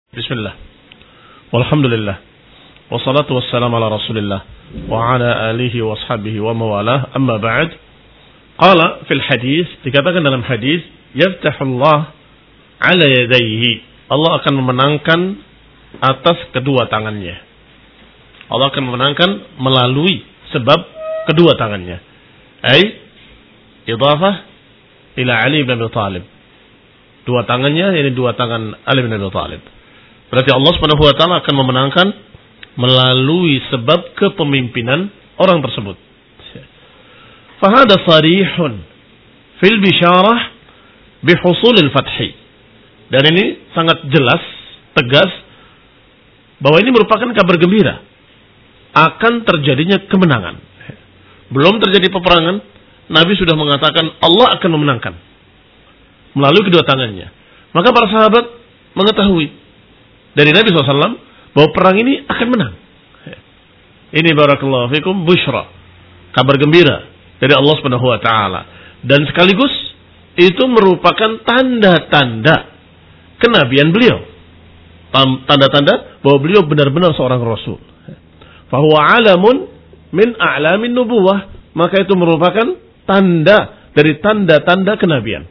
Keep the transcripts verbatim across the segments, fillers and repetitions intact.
Bismillah. Walhamdulillah. Wassalatu wassalamu ala Rasulillah wa ala alihi wa ashabihi wa mawalah. Amma ba'd. Qala fil hadis, dikatakan dalam hadis, yaftahullah ala yadayhi. Allah akan memenangkan atas kedua tangannya. Allah akan memenangkan melalui sebab kedua tangannya. Ai idhafah ila Ali bin Abi Thalib. Dua tangannya, yakni dua tangan Ali bin Abi Thalib. Berarti Allah Subhanahu wa taala akan memenangkan melalui sebab kepemimpinan orang tersebut. Fahada sarihun fil bisyarah bihusulil fathi. Dan ini sangat jelas, tegas bahwa ini merupakan kabar gembira akan terjadinya kemenangan. Belum terjadi peperangan, Nabi sudah mengatakan Allah akan memenangkan melalui kedua tangannya. Maka para sahabat mengetahui dari Nabi shallallahu alaihi wasallam bahwa perang ini akan menang. Ini barakallahu fikum busyra, kabar gembira dari Allah Subhanahu wa taala, dan sekaligus itu merupakan tanda-tanda kenabian beliau. Tanda-tanda bahwa beliau benar-benar seorang rasul. Fa huwa alamun min a'lamin nubuwah, maka itu merupakan tanda dari tanda-tanda kenabian.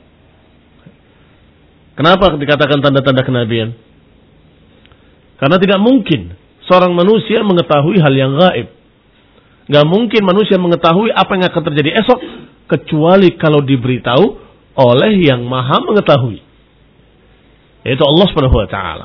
Kenapa dikatakan tanda-tanda kenabian? Karena tidak mungkin seorang manusia mengetahui hal yang gaib. Gak mungkin manusia mengetahui apa yang akan terjadi esok, kecuali kalau diberitahu oleh yang maha mengetahui, yaitu Allah Subhanahu wa taala.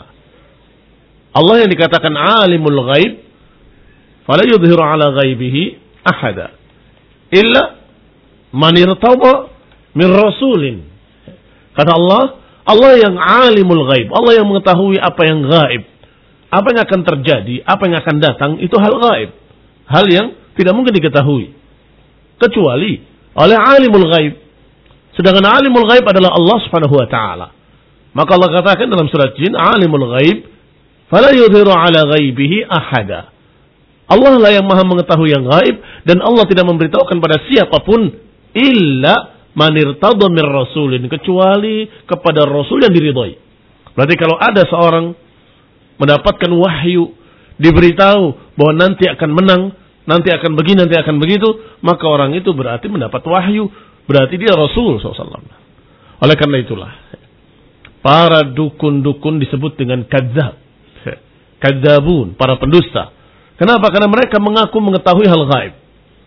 Allah yang dikatakan alimul ghaib, fala yudhiru ala ghaibihi ahada illa man irtada min rasulin. Kata Allah, Allah yang alimul ghaib, Allah yang mengetahui apa yang gaib. Apa yang akan terjadi, apa yang akan datang, itu hal gaib. Hal yang tidak mungkin diketahui kecuali oleh alimul ghaib. Sedangkan alimul ghaib adalah Allah Subhanahu wa taala. Maka Allah katakan dalam surat Jin, alimul ghaib fala yudhiru ala ghaibihi ahada. Allah lah yang maha mengetahui yang gaib, dan Allah tidak memberitahukan pada siapapun illa man irtada mir rasulin, kecuali kepada rasul yang diridhai. Berarti kalau ada seorang mendapatkan wahyu, diberitahu bahwa nanti akan menang, nanti akan begini, nanti akan begitu, maka orang itu berarti mendapat wahyu, berarti dia Rasul shallallahu alaihi wasallam. Oleh karena itulah para dukun-dukun disebut dengan kadzab, kadzabun, para pendusta. Kenapa? Karena mereka mengaku mengetahui hal gaib.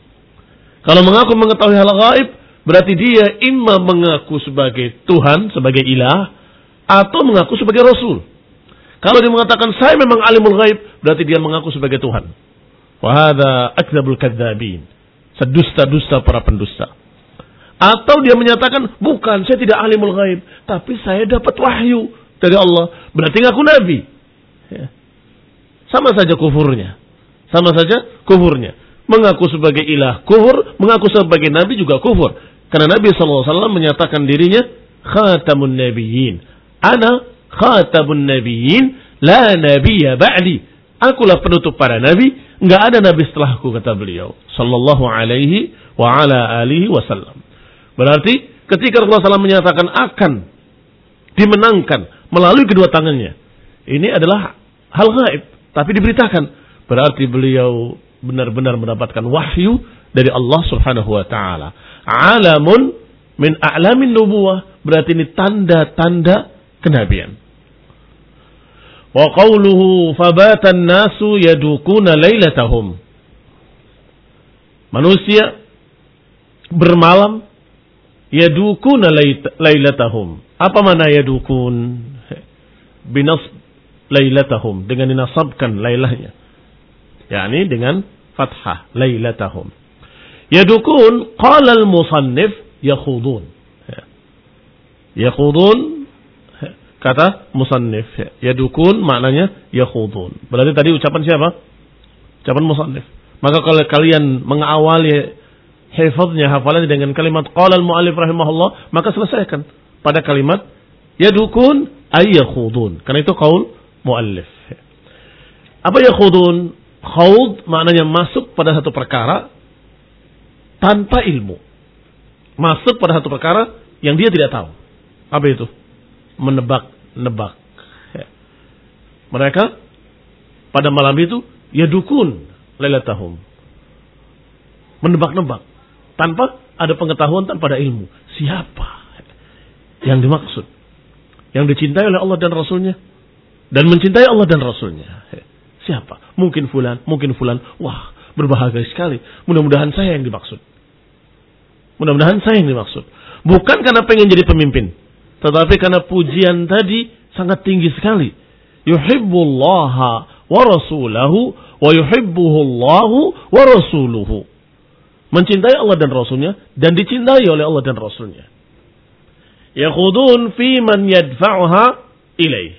Kalau mengaku mengetahui hal gaib, berarti dia imma mengaku sebagai Tuhan, sebagai ilah, atau mengaku sebagai Rasul. Kalau dia mengatakan saya memang alimul ghaib, berarti dia mengaku sebagai Tuhan. Wa hadza akdzabul kadzabin. Sedusta-dusta para pendusta. Atau dia menyatakan, bukan, saya tidak alimul ghaib, tapi saya dapat wahyu dari Allah, berarti ngaku nabi. Ya. Sama saja kufurnya. Sama saja kufurnya. Mengaku sebagai ilah kufur, mengaku sebagai nabi juga kufur. Karena Nabi sallallahu alaihi wasallam menyatakan dirinya khatamun nabiyyin. Ana khatabun nabiyyin la nabiyya ba'di. Akulah penutup para nabi, enggak ada nabi setelahku, kata beliau sallallahu alaihi wa ala alihi wasallam. Berarti ketika Rasulullah sallallahu alaihi wasallam menyatakan akan dimenangkan melalui kedua tangannya, ini adalah hal gaib tapi diberitakan, berarti beliau benar-benar mendapatkan wahyu dari Allah Subhanahu wa taala. Alamun min a'lamin nubuwah, berarti ini tanda-tanda kenabian. Wa qawluhu fabatan nasu yadukuna lailatahum. Manusia bermalam yadukuna lailatahum. Apa makna yadukun? Binas lailatahum, dengan dinasabkan lailahnya. yakni dengan fathah lailatahum. Yadukun qala al-musannif yakhudun. Yakhudun kata musannif, yadukun maknanya yakhudun. Berarti tadi ucapan siapa? Ucapan musannif. Maka kalau kalian mengawali hifadznya, hafalannya dengan kalimat qala al-muallif rahimahullah, maka selesaikan pada kalimat yadukun ay yakhudun. Karena itu qaul muallif. Apa yakhudun? Khawd maknanya masuk pada satu perkara tanpa ilmu. Masuk pada satu perkara yang dia tidak tahu. Apa itu? Menebak-nebak. Mereka pada malam itu yadukun lailatahum. Menebak-nebak tanpa ada pengetahuan, tanpa ada ilmu. Siapa yang dimaksud? Yang dicintai oleh Allah dan Rasulnya dan mencintai Allah dan Rasulnya. Siapa? Mungkin fulan, mungkin fulan. Wah, berbahagia sekali. Mudah-mudahan saya yang dimaksud. Mudah-mudahan saya yang dimaksud. Bukan karena pengen jadi pemimpin, tetapi karena pujian tadi sangat tinggi sekali. Yuhibbullaha wa rasulahu wa yuhibbuhullahu wa rasuluhu. Mencintai Allah dan Rasulnya dan dicintai oleh Allah dan Rasulnya. Yakhudun fi man yadfa'uha ilaih.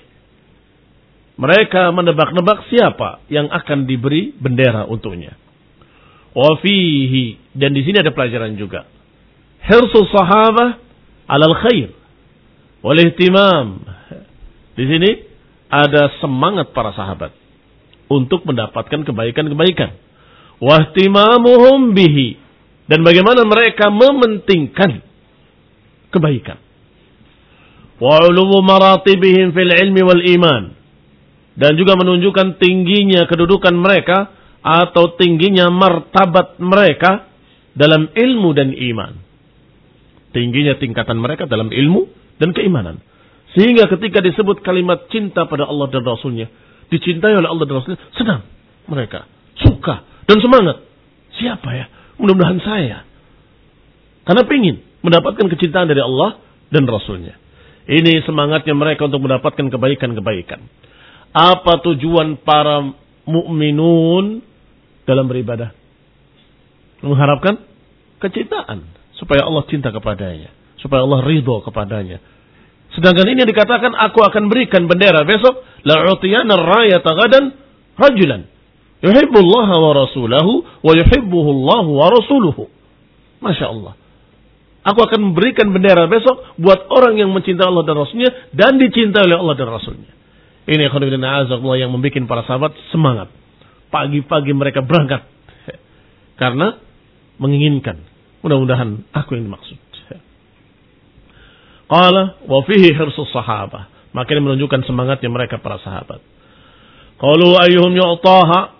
Mereka menebak-nebak siapa yang akan diberi bendera untuknya. Wa fihi, dan di sini ada pelajaran juga. Hirsus sahabah alal khair wal ihtimam. Di sini ada semangat para sahabat untuk mendapatkan kebaikan-kebaikan. Wahtimamuhum bihi, dan bagaimana mereka mementingkan kebaikan. Wa ulumu maratibihim fil ilmi wal iman, dan juga menunjukkan tingginya kedudukan mereka atau tingginya martabat mereka dalam ilmu dan iman. Tingginya tingkatan mereka dalam ilmu dan keimanan. Sehingga ketika disebut kalimat cinta pada Allah dan Rasulnya, dicintai oleh Allah dan Rasulnya, senang mereka, suka dan semangat. Siapa ya? Mudah-mudahan saya. Karena ingin mendapatkan kecintaan dari Allah dan Rasulnya. Ini semangatnya mereka untuk mendapatkan kebaikan-kebaikan. Apa tujuan para mukminun dalam beribadah? Mengharapkan kecintaan, supaya Allah cinta kepadanya, supaya Allah ridho kepadanya. Sedangkan ini dikatakan, aku akan berikan bendera besok, la'utiyana rayata gadan rajulan yuhibbullaha wa rasulahu wa yuhibbuhullahu wa rasuluhu. Masya Allah. Aku akan memberikan bendera besok buat orang yang mencintai Allah dan Rasulnya dan dicintai oleh Allah dan Rasulnya. Ini yang membuat para sahabat semangat. Pagi-pagi mereka berangkat karena menginginkan, mudah-mudahan aku yang dimaksud. Qala wa fihi hirsus sahabah. Maka ini menunjukkan semangatnya mereka para sahabat. Qalu ayyuhum yu'taha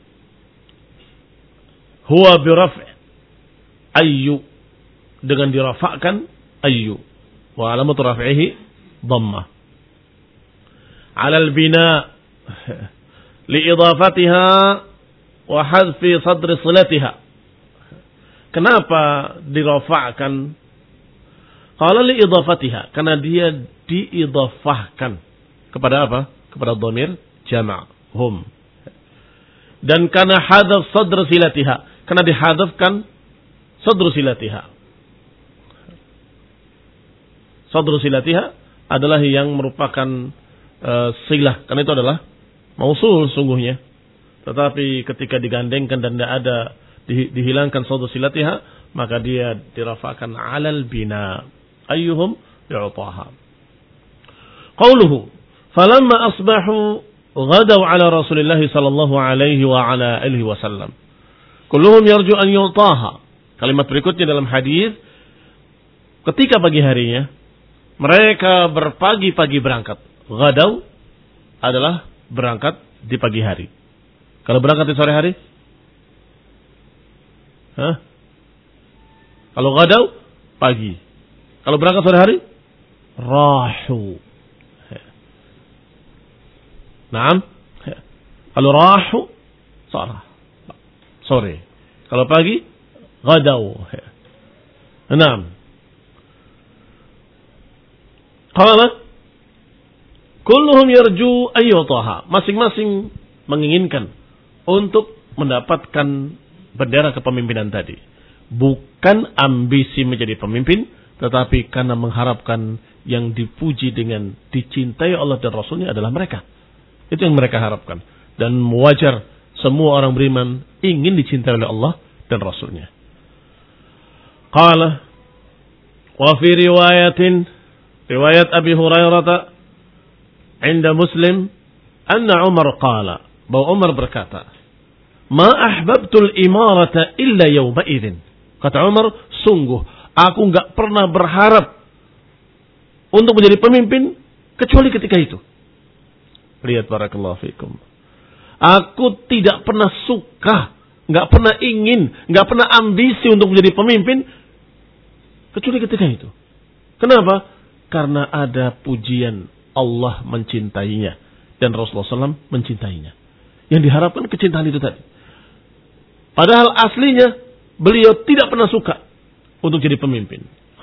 huwa biraf' ayyu, dengan dirafa'kan ayyu, wa alamatu raf'ihi dhammah ala al-bina liidafatiha wa hadfi sadri silatiha. Kenapa dirafa'kan? Qala liidafatiha, karena dia diidafahkan kepada apa? Kepada dhamir jama' hum. Dan karena hadaf sadr silatiha, karena dihadafkan sadr silatiha. Sadr silatiha adalah yang merupakan uh, silah, karena itu adalah mausul sungguhnya. Tetapi ketika digandengkan dan tidak ada, di, dihilangkan sadr silatiha, maka dia dirafa'kan alal bina. Ayyuhum yu'taha. Qauluhu falamma asbahu ghadaw ala Rasulillah sallallahu alaihi wa ala alihi wasallam. Kulluhum yarju an yu'taha. Kalimat berikutnya dalam hadis, ketika pagi harinya mereka berpagi-pagi berangkat. Ghadaw adalah berangkat di pagi hari. Kalau berangkat di sore hari? Hah? Kalau ghadaw pagi. Kalau berangkat sore hari? Rahu. Naam. Kalau rahu, sore. Sore. Kalau pagi, ghadaw. Naam. Qala kulluhum yarju ayyutaha. Masing-masing menginginkan untuk mendapatkan bendera kepemimpinan tadi. Bukan ambisi menjadi pemimpin, tetapi karena mengharapkan yang dipuji dengan dicintai Allah dan Rasulnya adalah mereka. Itu yang mereka harapkan. Dan wajar semua orang beriman ingin dicintai oleh Allah dan Rasulnya. Qala wa fi riwayatin, riwayat Abi Hurairah inda Muslim, anna Umar qala, bahwa Umar berkata, ma ahbabtul imarata illa yawma idzin. Kata Umar, sungguh aku enggak pernah berharap untuk menjadi pemimpin kecuali ketika itu. Lihat barakallahu fikum. Aku tidak pernah suka, nggak pernah ingin, nggak pernah ambisi untuk menjadi pemimpin, kecuali ketika itu. Kenapa? Karena ada pujian Allah mencintainya dan Rasulullah shallallahu alaihi wasallam mencintainya. Yang diharapkan kecintaan itu tadi. Padahal aslinya beliau tidak pernah suka untuk jadi pemimpin.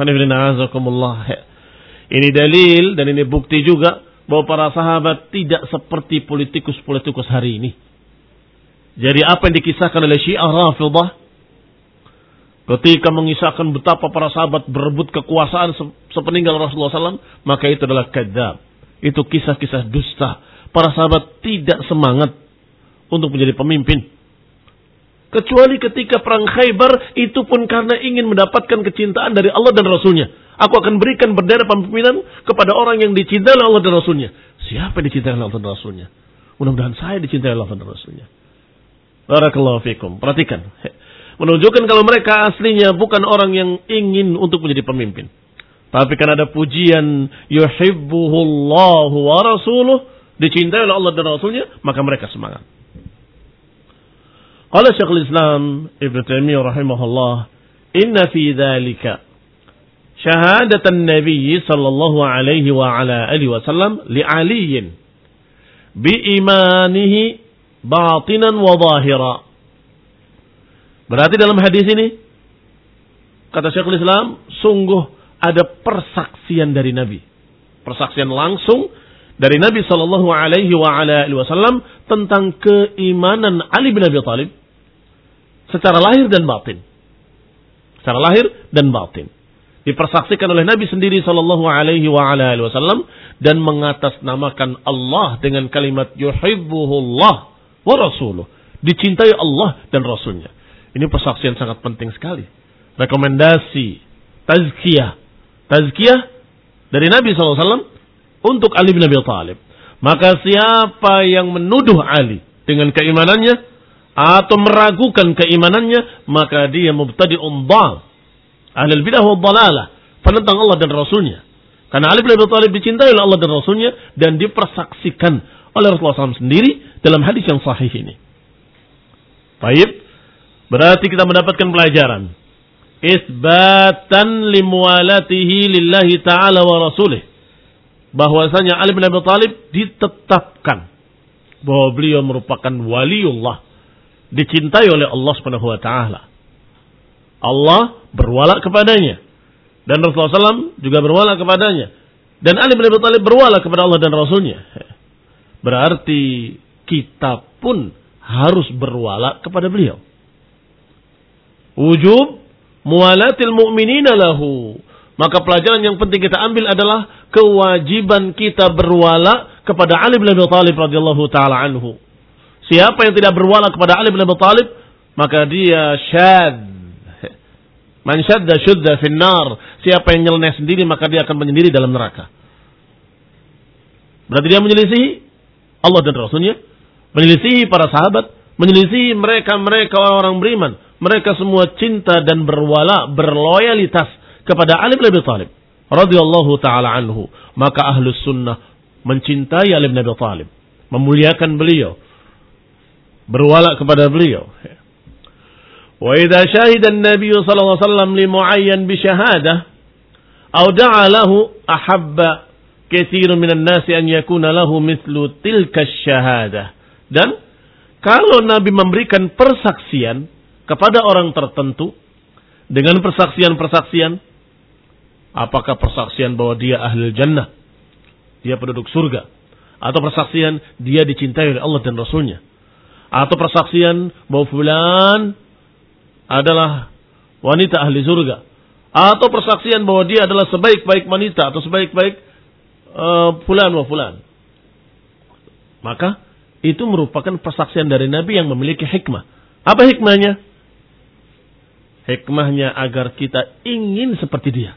Ini dalil dan ini bukti juga bahwa para sahabat tidak seperti politikus-politikus hari ini. Jadi apa yang dikisahkan oleh Syiah Rafidhah ketika mengisahkan betapa para sahabat berebut kekuasaan sepeninggal Rasulullah shallallahu alaihi wasallam, maka itu adalah kadzab. Itu kisah-kisah dusta. Para sahabat tidak semangat untuk menjadi pemimpin. Kecuali ketika perang Khaybar, itu pun karena ingin mendapatkan kecintaan dari Allah dan Rasulnya. Aku akan berikan bendera pemimpinan kepada orang yang dicintai oleh Allah dan Rasulnya. Siapa yang dicintai oleh Allah dan Rasulnya? Mudah-mudahan saya dicintai oleh Allah dan Rasulnya. Barakallahu fikum. Perhatikan. Menunjukkan kalau mereka aslinya bukan orang yang ingin untuk menjadi pemimpin. Tapi kan ada pujian yuhibbuhullahu wa rasuluh, dicintai oleh Allah dan Rasulnya, maka mereka semangat. Qala Syekhul Islam Ibnu Taimiyah rahimahullah, inna fi dzalika syahadatan Nabi sallallahu alaihi wa ala alihi wasallam li Ali bi imanihi batinan wa zahira. Berarti dalam hadis ini kata Syekhul Islam, sungguh ada persaksian dari Nabi. Persaksian langsung dari Nabi sallallahu alaihi wa ala alihi wasallam tentang keimanan Ali bin Abi Thalib secara lahir dan batin. Secara lahir dan batin. Dipersaksikan oleh Nabi sendiri sallallahu alaihi wa ala alihi wasallam dan mengatasnamakan Allah dengan kalimat yuhibbuhullah wa rasuluh. Dicintai Allah dan Rasulnya. Ini persaksian sangat penting sekali. Rekomendasi tazkiyah. Tazkiyah dari Nabi sallallahu alaihi wasallam untuk Ali bin Abi Thalib. Maka siapa yang menuduh Ali dengan keimanannya atau meragukan keimanannya, maka dia mubtadi'un dhal, ahlul bidah wa dhalalah, penentang Allah dan Rasulnya. Karena Ali bin Abi Thalib dicintai oleh Allah dan Rasulnya dan dipersaksikan oleh Rasulullah shallallahu alaihi wasallam sendiri dalam hadis yang sahih ini. Baik, berarti kita mendapatkan pelajaran isbatan limualatihi lillahi ta'ala wa rasulih, bahwasanya Ali bin Abi Thalib ditetapkan bahwa beliau merupakan waliullah, dicintai oleh Allah Subhanahu wa taala. Allah berwala kepadanya dan Rasulullah shallallahu alaihi wasallam juga berwala kepadanya dan Ali bin Abi Thalib berwala kepada Allah dan Rasulnya. Berarti kita pun harus berwala kepada beliau. Wujub muwalatil mu'minina lahu. Maka pelajaran yang penting kita ambil adalah kewajiban kita berwala kepada Ali bin Abi Thalib radhiyallahu taala anhu. Siapa yang tidak berwala kepada Ali bin Abi Thalib, maka dia syad. Man syadda syudda finnar. Siapa yang nyeleneh sendiri, maka dia akan menyendiri dalam neraka. Berarti dia menyelisihi Allah dan Rasulnya, menyelisihi para sahabat, menyelisihi mereka-mereka orang beriman. Mereka semua cinta dan berwala, berloyalitas kepada Ali bin Abi Thalib radhiyallahu taala anhu. Maka ahlus sunnah mencintai Ali bin Abi Thalib, memuliakan beliau, berwala kepada beliau. Wa idza syahida an-nabiy sallallahu alaihi wasallam li muayyan bi syahadah aw da'a lahu ahabba katsirun minan nasi an yakuna lahu mithlu tilka asy-syahadah. Dan kalau Nabi memberikan persaksian kepada orang tertentu dengan persaksian-persaksian, apakah persaksian bahwa dia ahli jannah, dia penduduk surga, atau persaksian dia dicintai oleh Allah dan Rasulnya, atau persaksian bahwa fulan adalah wanita ahli surga, atau persaksian bahwa dia adalah sebaik-baik wanita atau sebaik-baik uh, fulan wa fulan, maka itu merupakan persaksian dari Nabi yang memiliki hikmah. Apa hikmahnya? Hikmahnya agar kita ingin seperti dia.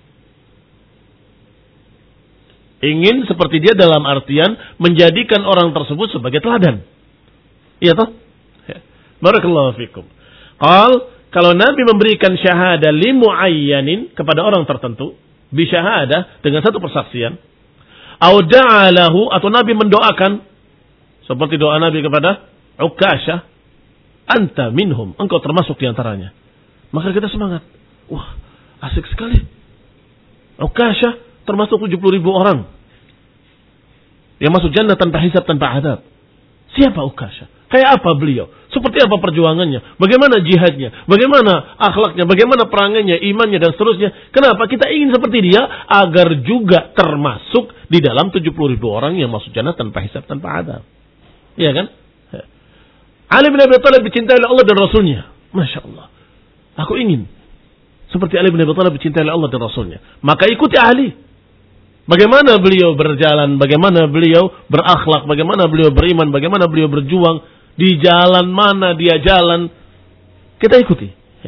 Ingin seperti dia dalam artian menjadikan orang tersebut sebagai teladan. Iya toh? Barakallahu fikum. Qal, kalau Nabi memberikan syahadah li muayyanin kepada orang tertentu, bi syahadah dengan satu persaksian, Au da'alahu, atau Nabi mendoakan seperti doa Nabi kepada Ukasyah, anta minhum, engkau termasuk di antaranya. Maka kita semangat. Wah, asik sekali. Ukasyah termasuk tujuh puluh ribu orang yang masuk jannah tanpa hisab, tanpa adab. Siapa Ukasyah? Kayak apa beliau? Seperti apa perjuangannya? Bagaimana jihadnya? Bagaimana akhlaknya? Bagaimana perangainya, imannya, dan seterusnya? Kenapa kita ingin seperti dia? Agar juga termasuk di dalam tujuh puluh ribu orang yang masuk jannah tanpa hisab, tanpa adab. Iya kan? Ali bin Abi Thalib dicintai oleh Allah dan Rasulnya. Masya Allah. Aku ingin seperti Ali bin Abi Thalib dicintai oleh Allah dan Rasulnya. Maka ikuti Ali. Bagaimana beliau berjalan, bagaimana beliau berakhlak, bagaimana beliau beriman, bagaimana beliau berjuang, di jalan mana dia jalan, kita ikuti.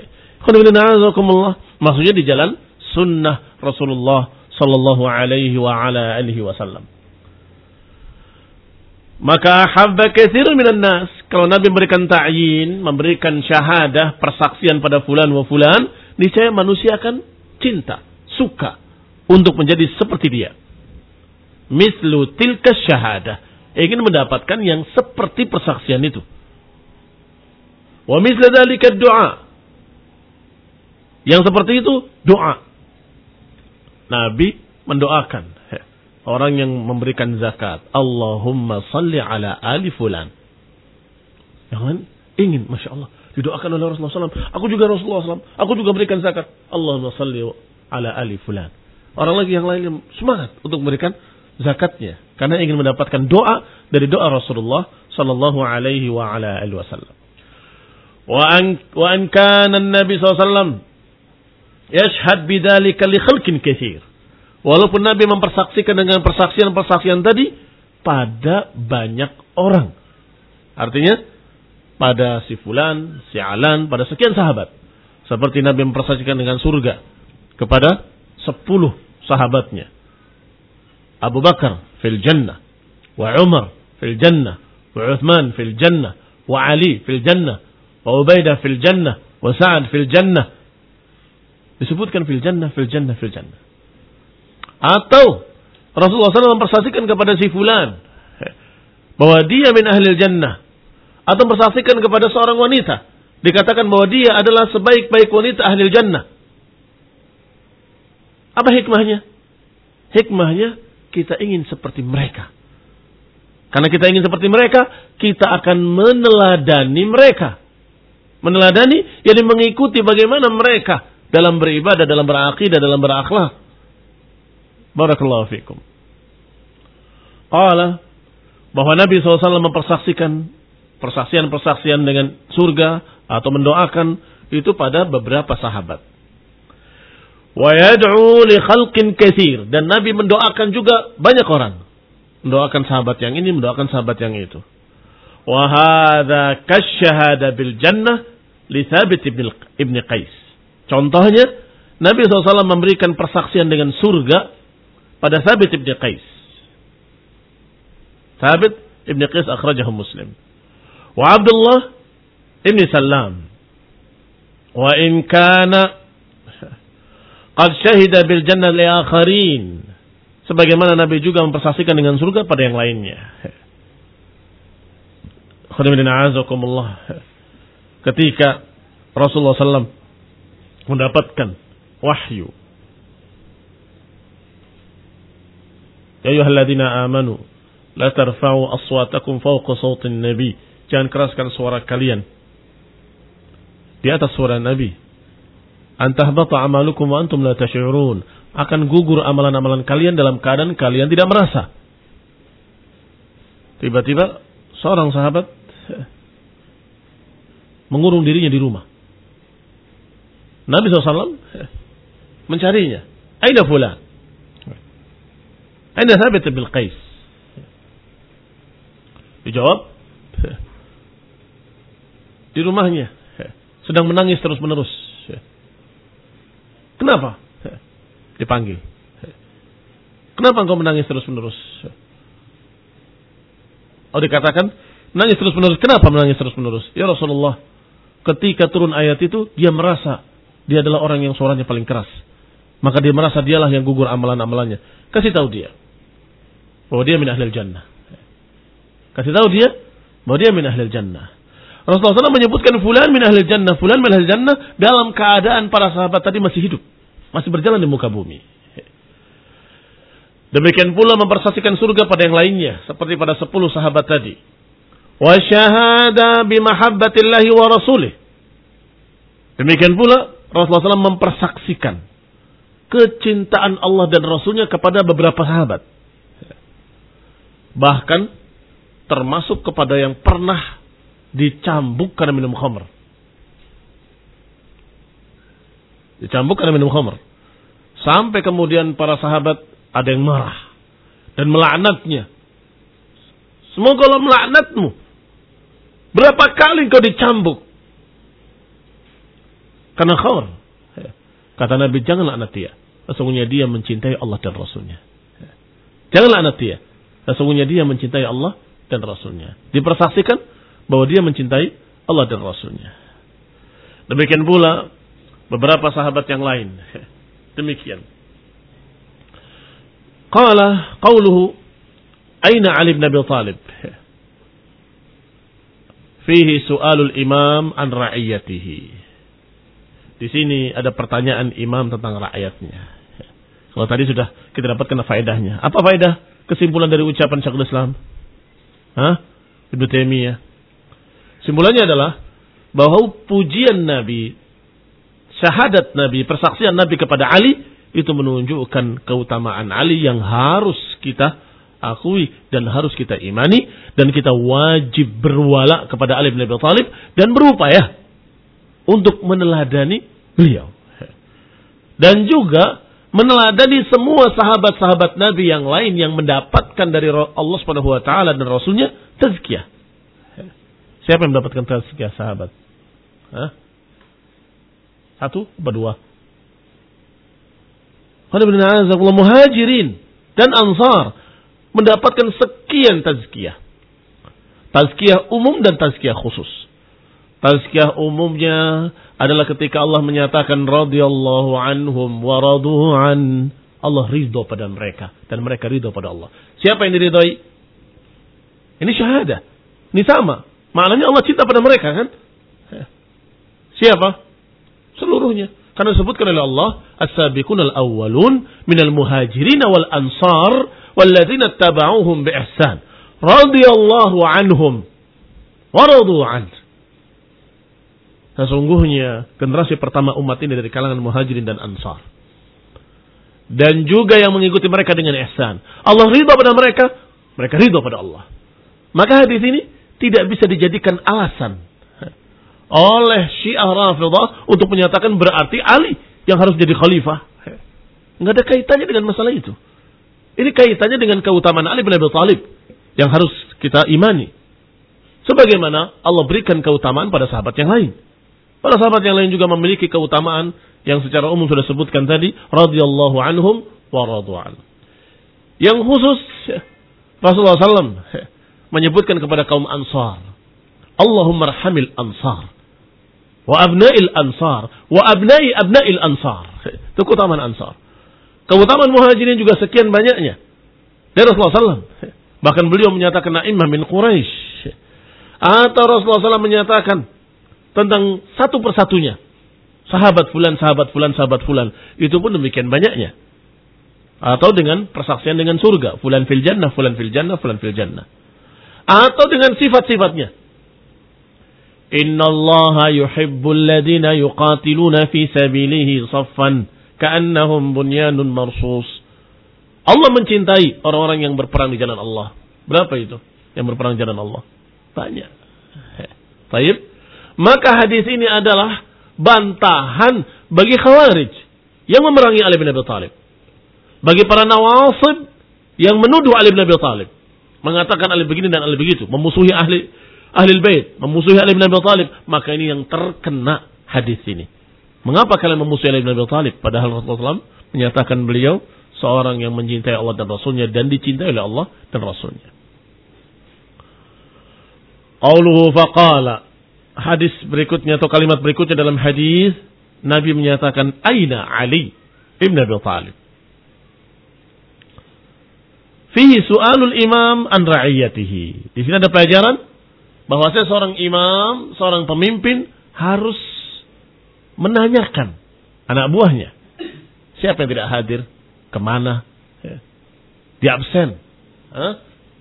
Maksudnya di jalan sunnah Rasulullah sallallahu alaihi wa ala alihi wasallam. Maka habba katsirun minan nas, kalau Nabi memberikan ta'yin, memberikan syahadah, persaksian pada fulan wa fulan, niscaya manusia akan cinta, suka untuk menjadi seperti dia. Mislu tilka syahadah, ingin mendapatkan yang seperti persaksian itu. Wa mislu dzalika doa, yang seperti itu doa. Nabi mendoakan orang yang memberikan zakat, Allahumma salli ala ali fulan. Jangan ingin, masya Allah, didoakan oleh Rasulullah shallallahu alaihi wasallam. Aku juga Rasulullah shallallahu alaihi wasallam, aku juga berikan zakat. Allahumma salli ala ali fulan. Orang lagi yang lain yang semangat untuk memberikan zakatnya karena ingin mendapatkan doa dari doa Rasulullah sallallahu alaihi wa ala alihi wasallam. Wa an wa an kana an-nabi sallallahu alaihi wasallam yashhad bidzalika li khalqin katsir. Walaupun Nabi mempersaksikan dengan persaksian-persaksian tadi pada banyak orang. Artinya pada si fulan, si alan, pada sekian sahabat. Seperti Nabi mempersaksikan dengan surga kepada sepuluh sahabatnya. Abu Bakar fil jannah, wa Umar fil jannah, wa Uthman fil jannah, wa Ali fil jannah, wa Ubaidah fil jannah, wa Sa'ad fil jannah. Disebutkan fil jannah, fil jannah, fil jannah. Atau Rasulullah shallallahu alaihi wasallam mempersaksikan kepada si fulan bahwa dia min ahlil jannah, atau mempersaksikan kepada seorang wanita, dikatakan bahwa dia adalah sebaik-baik wanita ahlil jannah. Apa hikmahnya? Hikmahnya kita ingin seperti mereka. Karena kita ingin seperti mereka, kita akan meneladani mereka. Meneladani, yakni mengikuti bagaimana mereka dalam beribadah, dalam berakidah, dalam berakhlak. Barakallahu fikum. Qala, bahwa Nabi shallallahu alaihi wasallam mempersaksikan persaksian-persaksian dengan surga atau mendoakan itu pada beberapa sahabat. Wa yad'u li khalqin katsir, dan Nabi mendoakan juga banyak orang. Mendoakan sahabat yang ini, mendoakan sahabat yang itu. Wa hadza kasyahada bil jannah li Thabit ibn Qais. Contohnya Nabi shallallahu alaihi wasallam memberikan persaksian dengan surga pada Thabit ibn Qais. Thabit ibn Qais akhrajahu Muslim. Wa Abdullah ibn Salam. Wa in kana qad syahida bil jannah li akharin. Sebagaimana Nabi juga mempersaksikan dengan surga pada yang lainnya. Khadimin a'azakumullah. Ketika Rasulullah sallallahu alaihi wasallam mendapatkan wahyu, ya ayyuhalladzina amanu la tarfa'u aswatakum fawqa sautin nabi. Jangan keraskan suara kalian di atas suara Nabi. Antahbata amalukum wa antum la tash'urun. Akan gugur amalan-amalan kalian dalam keadaan kalian tidak merasa. Tiba-tiba seorang sahabat mengurung dirinya di rumah. Nabi shallallahu alaihi wasallam mencarinya. Aina fulan? Aina Thabit bin Qais? Dijawab, di rumahnya, sedang menangis terus-menerus. Kenapa? Dipanggil. Kenapa engkau menangis terus-menerus? Oh, dikatakan menangis terus-menerus. Kenapa menangis terus-menerus? Ya Rasulullah, ketika turun ayat itu, dia merasa dia adalah orang yang suaranya paling keras. Maka dia merasa dialah yang gugur amalan-amalannya. Kasih tahu dia. bahwa dia min ahlil jannah. Kasih tahu dia bahwa dia min ahlil jannah. Rasulullah shallallahu alaihi wasallam menyebutkan fulan min ahlil jannah, fulan min ahlil jannah dalam keadaan para sahabat tadi masih hidup, masih berjalan di muka bumi. Demikian pula mempersaksikan surga pada yang lainnya, seperti pada sepuluh sahabat tadi. Wa syahada bimahabbatillahi wa rasulih. Demikian pula Rasulullah shallallahu alaihi wasallam mempersaksikan kecintaan Allah dan Rasulnya kepada beberapa sahabat. Bahkan termasuk kepada yang pernah dicambuk karena minum khamr. Dicambuk karena minum khamr. Sampai kemudian para sahabat ada yang marah dan melaknatnya. Semoga Allah melaknatmu. Berapa kali kau dicambuk karena khamr? Kata Nabi, jangan laknat dia. Sesungguhnya dia mencintai Allah dan Rasulnya. Jangan laknat dia. Sesungguhnya dia mencintai Allah dan Rasulnya. Dipersaksikan bahwa dia mencintai Allah dan Rasulnya. Demikian pula beberapa sahabat yang lain. Demikian. Qala qawluhu aina Ali bin Abi Thalib. Fihi su'alul imam an ra'iyatihi. Di sini ada pertanyaan imam tentang rakyatnya. Kalau tadi sudah kita dapatkan faedahnya. Apa faedah kesimpulan dari ucapan Syekhul Islam? Hah? Ibnu Taimiyah. Simpulannya adalah bahwa pujian Nabi, syahadat Nabi, persaksian Nabi kepada Ali itu menunjukkan keutamaan Ali yang harus kita akui dan harus kita imani, dan kita wajib berwala kepada Ali bin Abi Thalib dan berupaya untuk meneladani beliau. Dan juga meneladani semua sahabat-sahabat Nabi yang lain yang mendapatkan dari Allah Subhanahu wa taala dan Rasulnya tazkiyah. Siapa yang mendapatkan tazkiyah sahabat? Hah? Satu, berdua. Muhajirin dan Ansar mendapatkan sekian tazkiyah. Tazkiyah umum dan tazkiyah khusus. Tazkiyah umumnya adalah ketika Allah menyatakan radhiyallahu anhum wa radu an. Allah ridho pada mereka dan mereka ridho pada Allah. Siapa yang diridhoi? Ini syahadah. Ini sama. Maknanya Allah cinta pada mereka, kan? Siapa? Seluruhnya. Karena disebutkan oleh Allah, as-sabiqunal awwalun minal muhajirin wal ansar walladzina tabauhum bi ihsan radhiyallahu anhum wa radu an. Sesungguhnya generasi pertama umat ini dari kalangan muhajirin dan ansar, dan juga yang mengikuti mereka dengan ihsan. Allah ridha pada mereka, mereka ridha pada Allah. Maka hadis ini tidak bisa dijadikan alasan oleh Syiah Rafidah untuk menyatakan berarti Ali yang harus jadi khalifah. Enggak ada kaitannya dengan masalah itu. Ini kaitannya dengan keutamaan Ali bin Abi Thalib yang harus kita imani. Sebagaimana Allah berikan keutamaan pada sahabat yang lain. Para sahabat yang lain juga memiliki keutamaan yang secara umum sudah sebutkan tadi, radhiyallahu anhum wa radu an. Yang khusus Rasulullah sallallahu alaihi wasallam menyebutkan kepada kaum Ansar, Allahumma arhamil Ansar wa abna'il Ansar wa abna'i abna'il Ansar. Itu keutamaan Ansar. Keutamaan Muhajirin juga sekian banyaknya dari Rasulullah sallallahu alaihi wasallam. Bahkan beliau menyatakan na'immah min Quraisy. Atau Rasulullah sallallahu alaihi wasallam menyatakan tentang satu persatunya, sahabat fulan, sahabat fulan, sahabat fulan. Itu pun demikian banyaknya. Atau dengan persaksian dengan surga, fulan fil jannah, fulan fil jannah, fulan fil jannah. Atau dengan sifat-sifatnya. Innallaha yuhibbul ladina yuqatiluna fi sabilihi saffan ka'annahum bunyanun marsus. Allah mencintai orang-orang yang berperang di jalan Allah. Berapa itu yang berperang di jalan Allah? Banyak. Baik. Maka hadis ini adalah bantahan bagi Khawarij yang memerangi Ali bin Abi Thalib. Bagi para Nawasib yang menuduh Ali bin Abi Thalib, mengatakan Ali begini dan Ali begitu, memusuhi ahli ahli bait, memusuhi Ali bin Abi Thalib, maka ini yang terkena hadis ini. Mengapa kalian memusuhi Ali bin Abi Thalib? Padahal Rasulullah shallallahu alaihi wasallam menyatakan beliau seorang yang mencintai Allah dan Rasulnya dan dicintai oleh Allah dan Rasulnya. Qauluhu faqala. Hadis berikutnya atau kalimat berikutnya dalam hadis, Nabi menyatakan Aina Ali ibn Abi Thalib. fihi su'alul imam an ra'iyatihi. Di sini ada pelajaran bahwasanya seorang imam, seorang pemimpin harus menanyakan anak buahnya. Siapa yang tidak hadir? Kemana? Ya. Di absen. Hah?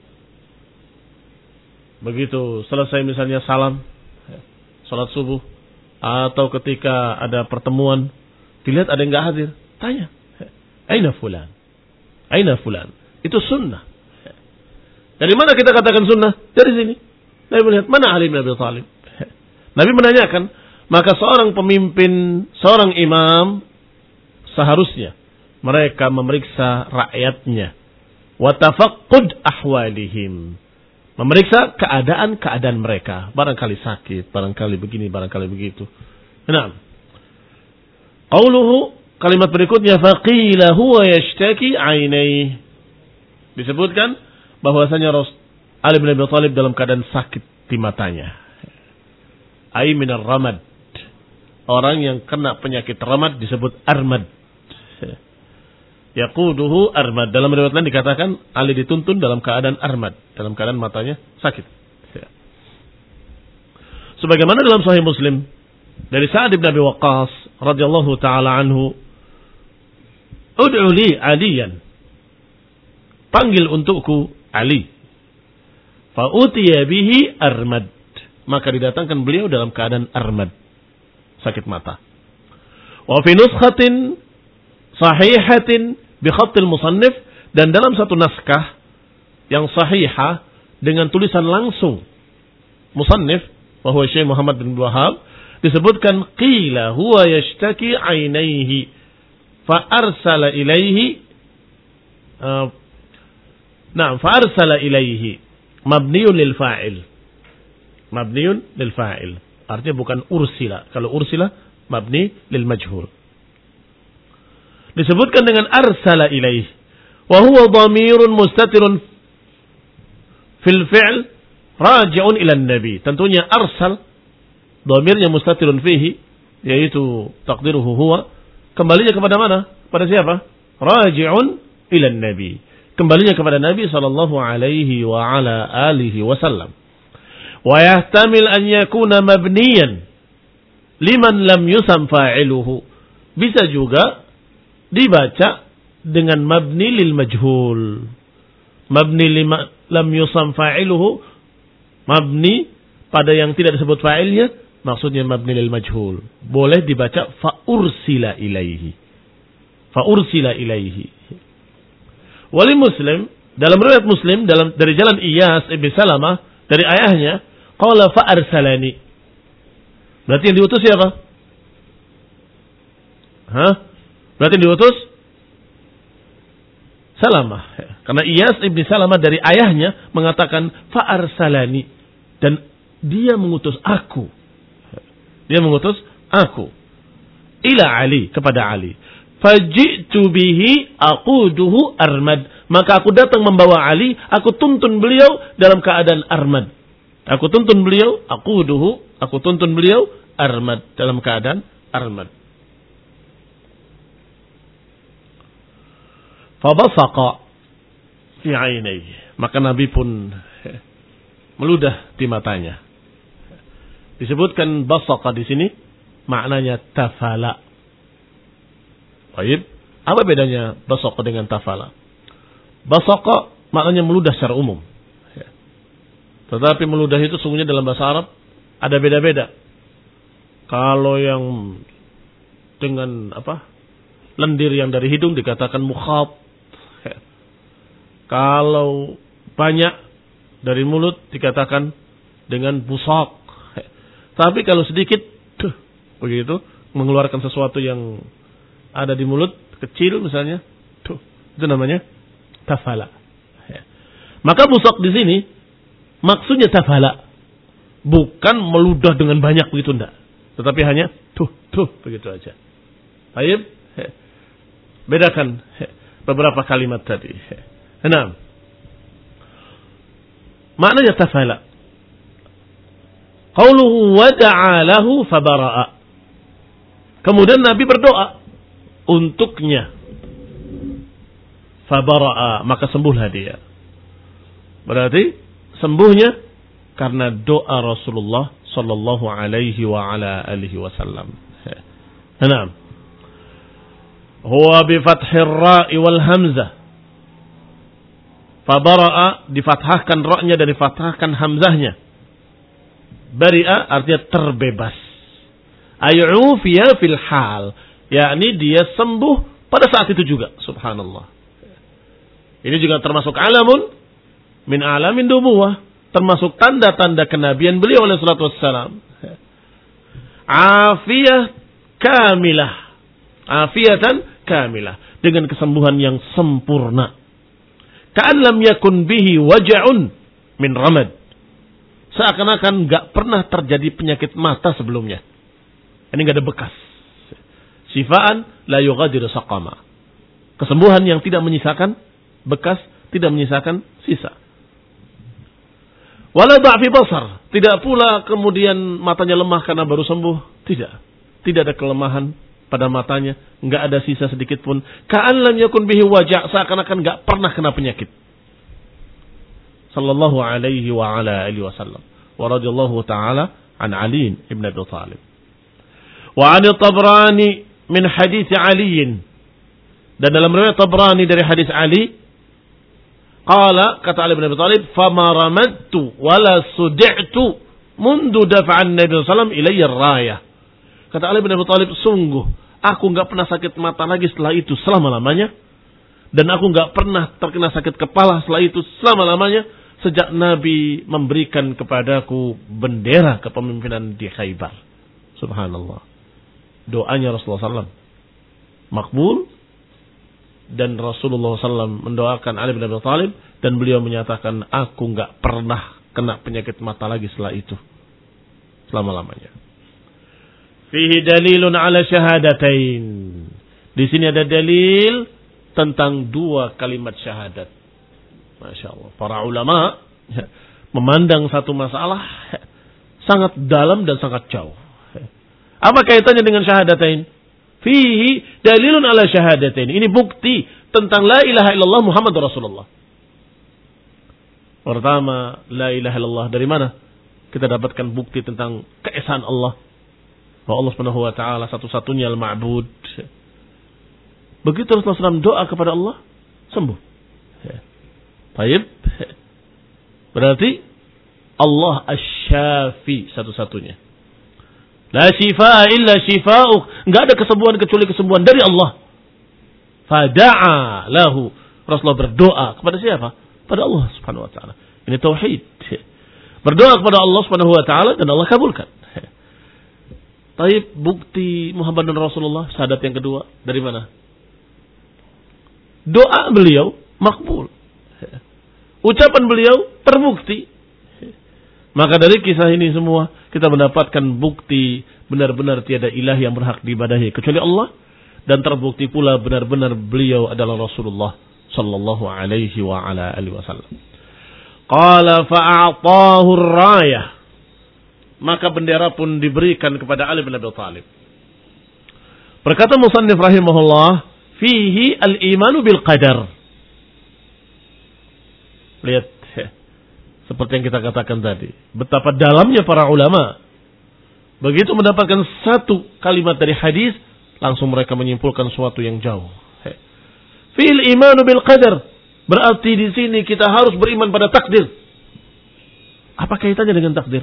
Begitu selesai misalnya salam, ya, salat subuh, atau ketika ada pertemuan, dilihat ada yang nggak hadir, tanya, aina fulan, aina fulan. Itu sunnah. Dari mana kita katakan sunnah? Dari sini. Nabi melihat mana Ali bin Abi Thalib. Nabi menanyakan, maka seorang pemimpin, seorang imam seharusnya mereka memeriksa rakyatnya, wa tafaqqud ahwalihim. Memeriksa keadaan-keadaan mereka. Barangkali sakit, barangkali begini, barangkali begitu. Nah, qauluhu, kalimat berikutnya, faqila huwa yashtaki ainai. Disebutkan bahwasanya Ali bin Abi Thalib dalam keadaan sakit di matanya. Ai minar ramad. Orang yang kena penyakit ramad disebut armad. Yaquduhu armad. Dalam riwayat lain dikatakan Ali dituntun dalam keadaan armad, dalam keadaan matanya sakit. Sebagaimana dalam Sahih Muslim dari Sa'ad bin Abi Waqqas radhiyallahu taala anhu, "Ud'u li Aliyan." Panggil untukku Ali. Fa utiya bihi armad. Maka didatangkan beliau dalam keadaan armad, sakit mata. Wa fi nuskhatin sahihatin bi khattil musannif, dan dalam satu naskah yang sahihah dengan tulisan langsung musannif wa huwa Syekh Muhammad bin Wahhab, disebutkan qila huwa yashtaki ainaihi fa arsala ilaihi uh, na'am fa arsala ilaihi mabniun lil fa'il, mabniun lil fa'il, artinya bukan ursila. Kalau ursila mabni lil majhul. Disebutkan dengan arsala ilaih, wa huwa dhamirun mustatirun fil fi'l raji'un ila nabi. Tentunya arsal dhamirnya mustatirun fihi, yaitu taqdiruhu huwa, kembalinya kepada mana? Pada siapa? Raji'un ila nabi, kembalinya kepada Nabi sallallahu alaihi wa ala alihi wasallam. Wa yahtamil an yakuna mabniyan liman lam yusam fa'iluhu. Bisa juga dibaca dengan mabni lil majhul. Mabni lima lam yusam fa'iluhu, mabni pada yang tidak disebut fa'ilnya, maksudnya mabni lil majhul. Boleh dibaca fa ursila ilaihi. Fa ursila ilaihi. Wali Muslim, dalam riwayat Muslim dalam dari jalan Iyas ibn Salamah dari ayahnya, qala fa arsalani. Berarti yang diutus siapa? Hah? Berarti yang diutus Salamah. Karena Iyas ibn Salamah dari ayahnya mengatakan fa arsalani, dan dia mengutus aku. Dia mengutus aku ila Ali, kepada Ali. Faji'tu bihi aquduhu armad. Maka aku datang membawa Ali, aku tuntun beliau dalam keadaan armad. Aku tuntun beliau, aquduhu, aku tuntun beliau armad, dalam keadaan armad. Fabasaqa fi 'ainaihi. Maka Nabi pun meludah di matanya. Disebutkan basaqa di sini maknanya tafala. Baik, apa bedanya basaqa dengan tafala? Basaqa maknanya meludah secara umum. Tetapi meludah itu sungguhnya dalam bahasa Arab ada beda-beda. Kalau yang dengan apa? Lendir yang dari hidung dikatakan mukhat. Kalau banyak dari mulut dikatakan dengan busaq. Tapi kalau sedikit tuh, begitu mengeluarkan sesuatu yang ada di mulut kecil misalnya, tuh, itu namanya tafala. Maka busaq di sini maksudnya tafala, bukan meludah dengan banyak begitu enggak, tetapi hanya tuh tuh begitu aja. Baik, bedakan beberapa kalimat tadi. Nah, maknanya tafala. Qauluhu wa ta'alahu fabara'a. Kemudian Nabi berdoa untuknya. fabara'a, maka sembuhlah dia. Berarti sembuhnya karena doa Rasulullah sallallahu alaihi wa ala alihi wasallam. Naam. Huwa bi fathir ra'i wal hamzah. Fabara'a difathahkan ra-nya dan difathahkan hamzahnya. Bari'a artinya terbebas. Ay'ufiya fil hal, yakni dia sembuh pada saat itu juga. Subhanallah. Ini juga termasuk alamun min alamin nubuwah, termasuk tanda-tanda kenabian beliau alaihi salatu wassalam. Afiyah kamilah. Afiyatan kamilah, dengan kesembuhan yang sempurna. Ka'an lam yakun bihi waja'un min ramad. Seakan-akan enggak pernah terjadi penyakit mata sebelumnya. Ini enggak ada bekas. Shifaan la yughadiru saqama. Kesembuhan yang tidak menyisakan bekas, tidak menyisakan sisa. Wala dha'fi basar, tidak pula kemudian matanya lemah karena baru sembuh, tidak. Tidak ada kelemahan pada matanya, enggak ada sisa sedikit pun. Ka'an lam yakun bihi waja', seakan-akan enggak pernah kena penyakit. Sallallahu alaihi wa ala alihi wasallam. Wa radhiyallahu ta'ala an Ali ibn Abi Thalib. Wa 'an Tabrani min hadits Ali. Dan dalam riwayat Tabrani dari hadis Ali, qala, kata Ali bin Abi Thalib, fama ramadtu wala sudi'tu mundu dafa'an Nabi sallallahu alaihi wasallam ilayya rayah. Kata Ali bin Abi Thalib, sungguh aku enggak pernah sakit mata lagi setelah itu selama-lamanya, dan aku enggak pernah terkena sakit kepala setelah itu selama-lamanya sejak Nabi memberikan kepadaku bendera kepemimpinan di Khaybar. Subhanallah. Doanya Rasulullah sallallahu alaihi wasallam makbul, dan Rasulullah sallallahu alaihi wasallam mendoakan Ali bin Abi Thalib, dan beliau menyatakan, aku enggak pernah kena penyakit mata lagi setelah itu selama-lamanya. Fihi dalilun ala syahadatain. Di sini ada dalil tentang dua kalimat syahadat. Masya Allah. Para ulama memandang satu masalah sangat dalam dan sangat jauh. Apa kaitannya dengan syahadatain? Fihi dalilun ala syahadatain. Ini bukti tentang la ilaha illallah Muhammad Rasulullah. Pertama, la ilaha illallah. Dari mana kita dapatkan bukti tentang keesaan Allah? Bahwa Allah Subhanahu wa taala satu-satunya al-ma'bud. Begitu Rasulullah sallallahu alaihi wasallam doa kepada Allah, sembuh. Baik. Berarti Allah asy-syafi satu-satunya. La shifaa illa shifaa'uk. Enggak ada kesembuhan kecuali kesembuhan dari Allah. Fada'a lahu. Rasulullah berdoa kepada siapa? Pada Allah Subhanahu wa taala. Ini tauhid. Berdoa kepada Allah Subhanahu wa taala dan Allah kabulkan. Taib, bukti Muhammad dan Rasulullah, syahadat yang kedua dari mana? Doa beliau makbul. Ucapan beliau terbukti. Maka dari kisah ini semua kita mendapatkan bukti benar-benar tiada ilah yang berhak diibadahi kecuali Allah, dan terbukti pula benar-benar beliau adalah Rasulullah sallallahu alaihi wa ala alihi wasallam. Qala fa'atahu ar-rayah. Maka bendera pun diberikan kepada Ali bin Abi Thalib. Berkata musannif rahimahullah, fihi al-imanu bil qadar. Lihat, seperti yang kita katakan tadi, betapa dalamnya para ulama. Begitu mendapatkan satu kalimat dari hadis, langsung mereka menyimpulkan sesuatu yang jauh. Fil imanu bil qadar, berarti di sini kita harus beriman pada takdir. Apa kaitannya dengan takdir?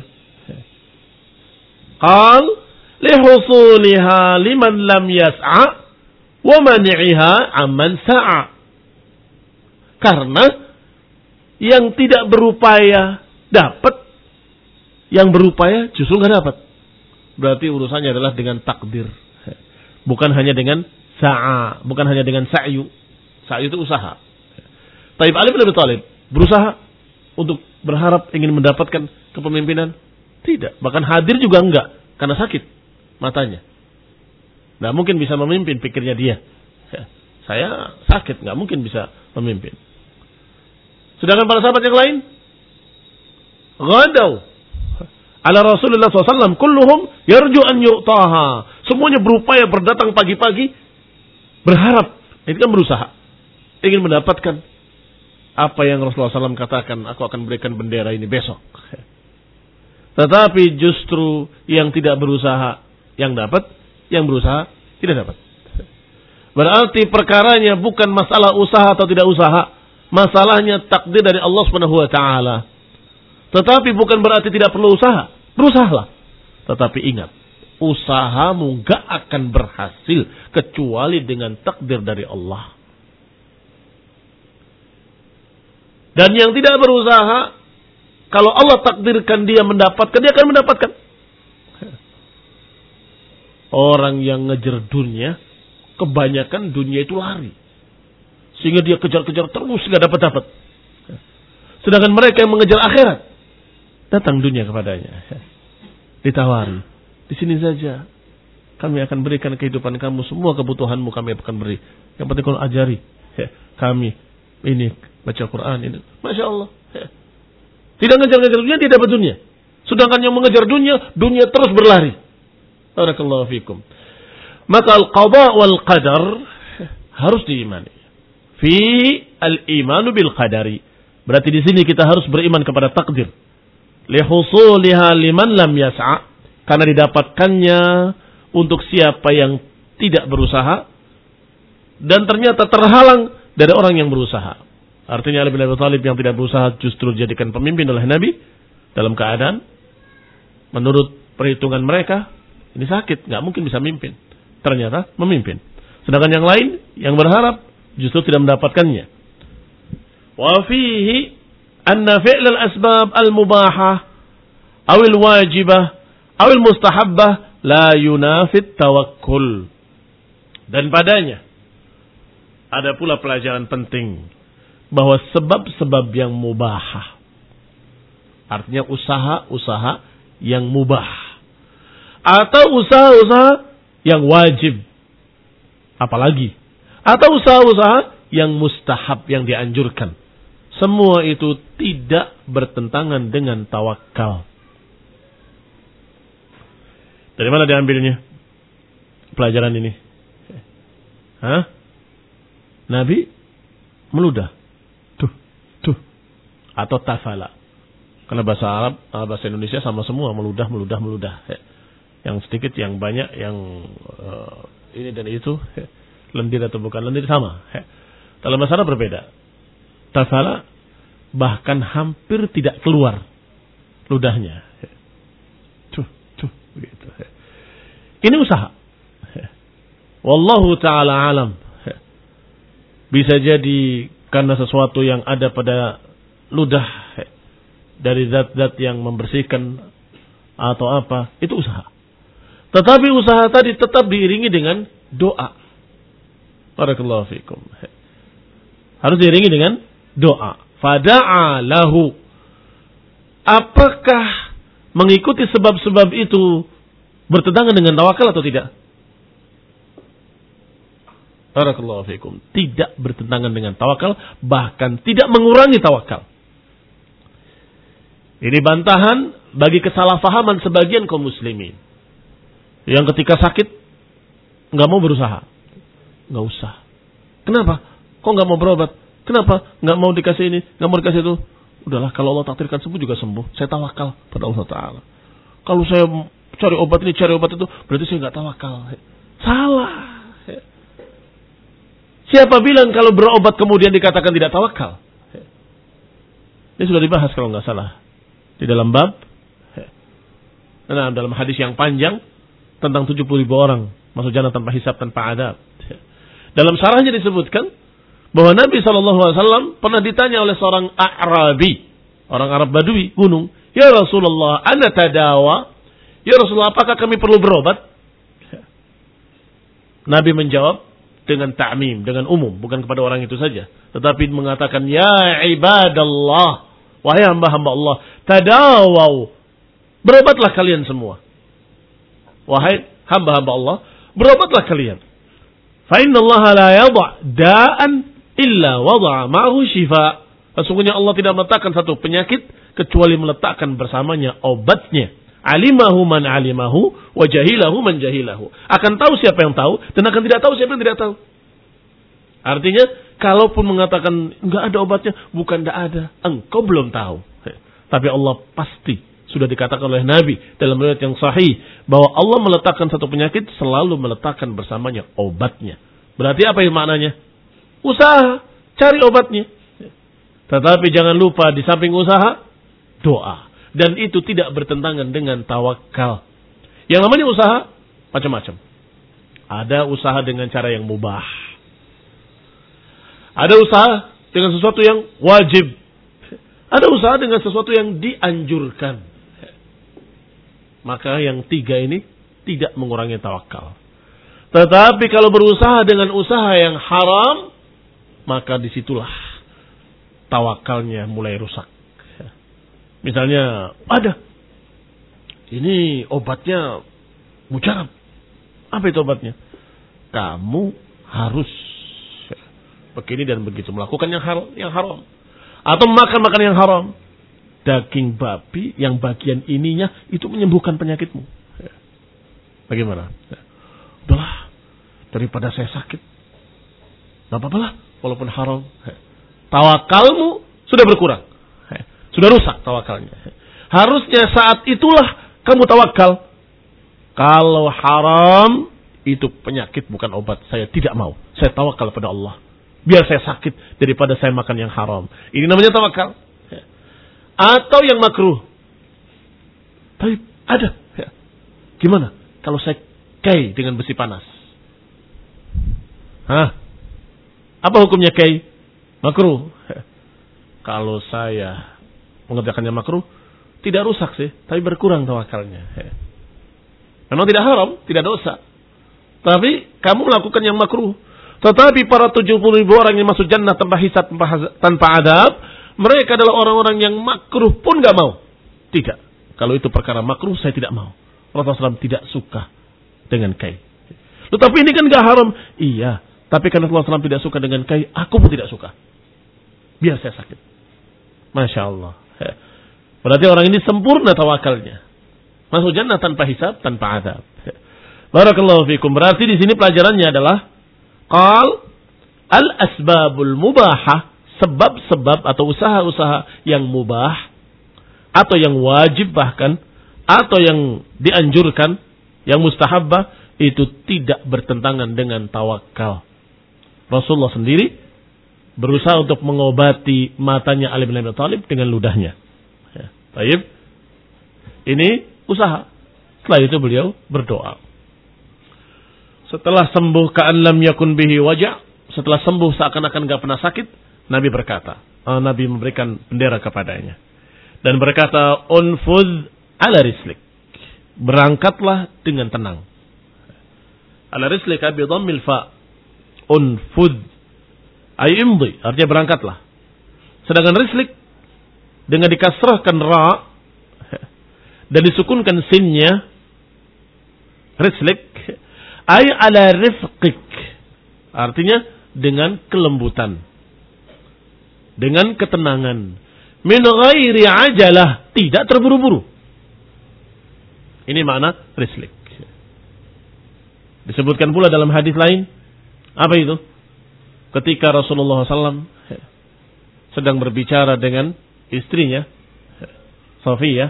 Qal lihusuliha liman lam yas'a wa mani'iha amman sa'a. Karena yang tidak berupaya dapat, yang berupaya justru enggak dapat. Berarti urusannya adalah dengan takdir. Bukan hanya dengan sa'a, bukan hanya dengan sa'yu. Sa'yu itu usaha. Taib Ali bin Abi Thalib berusaha untuk berharap ingin mendapatkan kepemimpinan? Tidak. Bahkan hadir juga enggak, karena sakit matanya. Nggak mungkin bisa memimpin, pikirnya dia. Saya sakit, nggak mungkin bisa memimpin. Sedangkan para sahabat yang lain, ghadaw ala Rasulullah sallallahu alaihi wasallam kulluhum yarju an yu'taha. Semuanya berupaya berdatang pagi-pagi, berharap. Itu kan berusaha. ingin mendapatkan apa yang Rasulullah shallallahu alaihi wasallam katakan, aku akan berikan bendera ini besok. Tetapi justru yang tidak berusaha yang dapat, yang berusaha tidak dapat. Berarti perkaranya bukan masalah usaha atau tidak usaha, masalahnya takdir dari Allah Subhanahu wa taala. Tetapi bukan berarti tidak perlu usaha, berusahalah. Tetapi ingat, usahamu gak akan berhasil kecuali dengan takdir dari Allah. Dan yang tidak berusaha, kalau Allah takdirkan dia mendapatkan, dia akan mendapatkan. Orang yang ngejar dunia, kebanyakan dunia itu lari. Sehingga dia kejar-kejar terus, gak dapat-dapat. Sedangkan mereka yang mengejar akhirat, datang dunia kepadanya. Ditawari, di sini saja kami akan berikan kehidupan kamu, semua kebutuhanmu kami akan beri. Yang penting kalau ajari kami ini baca Quran ini, masya Allah. Tidak ngejar-ngejar dunia, tidak dapat dunia. Sedangkan yang mengejar dunia, dunia terus berlari. Barakallahu fikum. Maka al-qada wal qadar harus diimani. Fi al-imanu bil qadari. Berarti di sini kita harus beriman kepada takdir. Lihusuliha liman lam yas'a, karena didapatkannya untuk siapa yang tidak berusaha dan ternyata terhalang dari orang yang berusaha. Artinya Ali bin Abi Thalib yang tidak berusaha justru dijadikan pemimpin oleh Nabi dalam keadaan menurut perhitungan mereka ini sakit, nggak mungkin bisa memimpin. Ternyata memimpin. Sedangkan yang lain yang berharap justru tidak mendapatkannya. Wa fihi anna fi'l al-asbab al-mubahah aw al-wajibah aw al-mustahabbah la yunafit tawakkul. Dan padanya ada pula pelajaran penting bahwa sebab-sebab yang mubahah, artinya usaha-usaha yang mubah atau usaha-usaha yang wajib, apalagi atau usaha-usaha yang mustahab, yang dianjurkan, semua itu tidak bertentangan dengan tawakal. Dari mana diambilnya pelajaran ini? Hah? Nabi meludah, tuh, tuh, atau tafala. Karena bahasa Arab, bahasa Indonesia sama semua, meludah, meludah, meludah. Yang sedikit, yang banyak, yang uh, ini dan itu, lendir atau bukan lendir sama. Dalam bahasa Arab berbeda. Tafala bahkan hampir tidak keluar ludahnya. Tuh, tuh, begitu. Ini usaha. Wallahu ta'ala alam. Bisa jadi karena sesuatu yang ada pada ludah dari zat-zat yang membersihkan atau apa, itu usaha. Tetapi usaha tadi tetap diiringi dengan doa. Barakallahu fikum. Harus diiringi dengan doa. Fada'a lahu. Apakah mengikuti sebab-sebab itu bertentangan dengan tawakal atau tidak? Barakallahu fikum. Tidak bertentangan dengan tawakal, bahkan tidak mengurangi tawakal. Ini bantahan bagi kesalahpahaman sebagian kaum muslimin yang ketika sakit nggak mau berusaha, nggak usah. Kenapa? Kok nggak mau berobat? Kenapa? Nggak mau dikasih ini, nggak mau dikasih itu? Udahlah, kalau Allah takdirkan sembuh juga sembuh. Saya tawakal pada Allah Taala. Kalau saya cari obat ini, cari obat itu, berarti saya nggak tawakal. Salah. Siapa bilang kalau berobat kemudian dikatakan tidak tawakal? Ini sudah dibahas kalau nggak salah di dalam bab, nah, dalam hadis yang panjang tentang tujuh puluh ribu orang masuk jannah tanpa hisab, tanpa adab. Dalam syarahnya disebutkan bahwa Nabi shallallahu alaihi wasallam pernah ditanya oleh seorang A'rabi, orang Arab Badui gunung, ya Rasulullah, ana tadawa, ya Rasulullah, apakah kami perlu berobat? Nabi menjawab dengan ta'mim, dengan umum, bukan kepada orang itu saja, tetapi mengatakan, ya ibadallah, wahai hamba-hamba Allah, tadawau, berobatlah kalian semua. Wahai hamba-hamba Allah, berobatlah kalian. Fa innallaha la yadha' da'an illa wada'a ma'ahu shifa. Sesungguhnya Allah tidak meletakkan satu penyakit kecuali meletakkan bersamanya obatnya. Alimahu man alimahu wa jahilahu man jahilahu. Akan tahu siapa yang tahu dan akan tidak tahu siapa yang tidak tahu. Artinya Kalaupun mengatakan nggak ada obatnya, bukan nggak ada, engkau belum tahu. Tapi Allah pasti sudah dikatakan oleh Nabi dalam riwayat yang sahih bahwa Allah meletakkan satu penyakit selalu meletakkan bersamanya obatnya. Berarti apa yang maknanya? Usaha, cari obatnya. Tetapi jangan lupa di samping usaha, doa. Dan itu tidak bertentangan dengan tawakal. Yang namanya usaha, macam-macam. Ada usaha dengan cara yang mubah. Ada usaha dengan sesuatu yang wajib. Ada usaha dengan sesuatu yang dianjurkan. Maka yang tiga ini tidak mengurangi tawakal. Tetapi kalau berusaha dengan usaha yang haram, maka disitulah tawakalnya mulai rusak. Misalnya, ada. Ini obatnya mujarab. Apa itu obatnya? Kamu harus begini dan begitu. Melakukan yang haram. Yang haram. Atau makan makan yang haram. Daging babi yang bagian ininya itu menyembuhkan penyakitmu. Bagaimana? Udahlah. Daripada saya sakit. Gak apa-apa lah. Walaupun haram. Tawakalmu sudah berkurang. Sudah rusak tawakalnya. Harusnya saat itulah kamu tawakal. Kalau haram, itu penyakit bukan obat. Saya tidak mau. Saya tawakal pada Allah. Biar saya sakit daripada saya makan yang haram. Ini namanya tawakal. Atau yang makruh. Tapi ada. Gimana kalau saya kei dengan besi panas? Hah? Apa hukumnya kei? Makruh. Kalau saya mengerjakannya makruh, tidak rusak sih, tapi berkurang tawakalnya. Memang tidak haram, tidak dosa. Tapi kamu melakukan yang makruh. Tetapi para tujuh puluh ribu orang yang masuk jannah tanpa hisab, tanpa adab, mereka adalah orang-orang yang makruh pun gak mau. Tidak. Kalau itu perkara makruh, saya tidak mau. Rasulullah shallallahu alaihi wasallam tidak suka dengan kai. Tetapi ini kan gak haram. Iya. Tapi karena Rasulullah shallallahu alaihi wasallam tidak suka dengan kai, aku pun tidak suka. Biar saya sakit. Masya Allah. Berarti orang ini sempurna tawakalnya. Masuk jannah tanpa hisab, tanpa adab. Barakallahu fikum. Berarti di sini pelajarannya adalah qal al-asbabul mubahah, sebab-sebab atau usaha-usaha yang mubah atau yang wajib bahkan atau yang dianjurkan, yang mustahabbah, itu tidak bertentangan dengan tawakal. Rasulullah sendiri berusaha untuk mengobati matanya Ali bin Abi Thalib dengan ludahnya. Ya, baik. Ini usaha. Setelah itu beliau berdoa. Setelah sembuh ka'an lam yakun bihi waja', setelah sembuh seakan-akan enggak pernah sakit, Nabi berkata, oh, Nabi memberikan bendera kepadanya dan berkata, unfudh ala rislik. Berangkatlah dengan tenang. Ala rislik bi dhammil fa. Unfudh ay imdi, artinya berangkatlah. Sedangkan rislik dengan dikasrahkan ra dan disukunkan sinnya, rislik ay ala rifqik, artinya dengan kelembutan, dengan ketenangan, min ghairi ajalah, tidak terburu-buru. Ini makna rislik. Disebutkan pula dalam hadis lain, apa itu? Ketika Rasulullah shallallahu alaihi wasallam sedang berbicara dengan istrinya, Safiyah,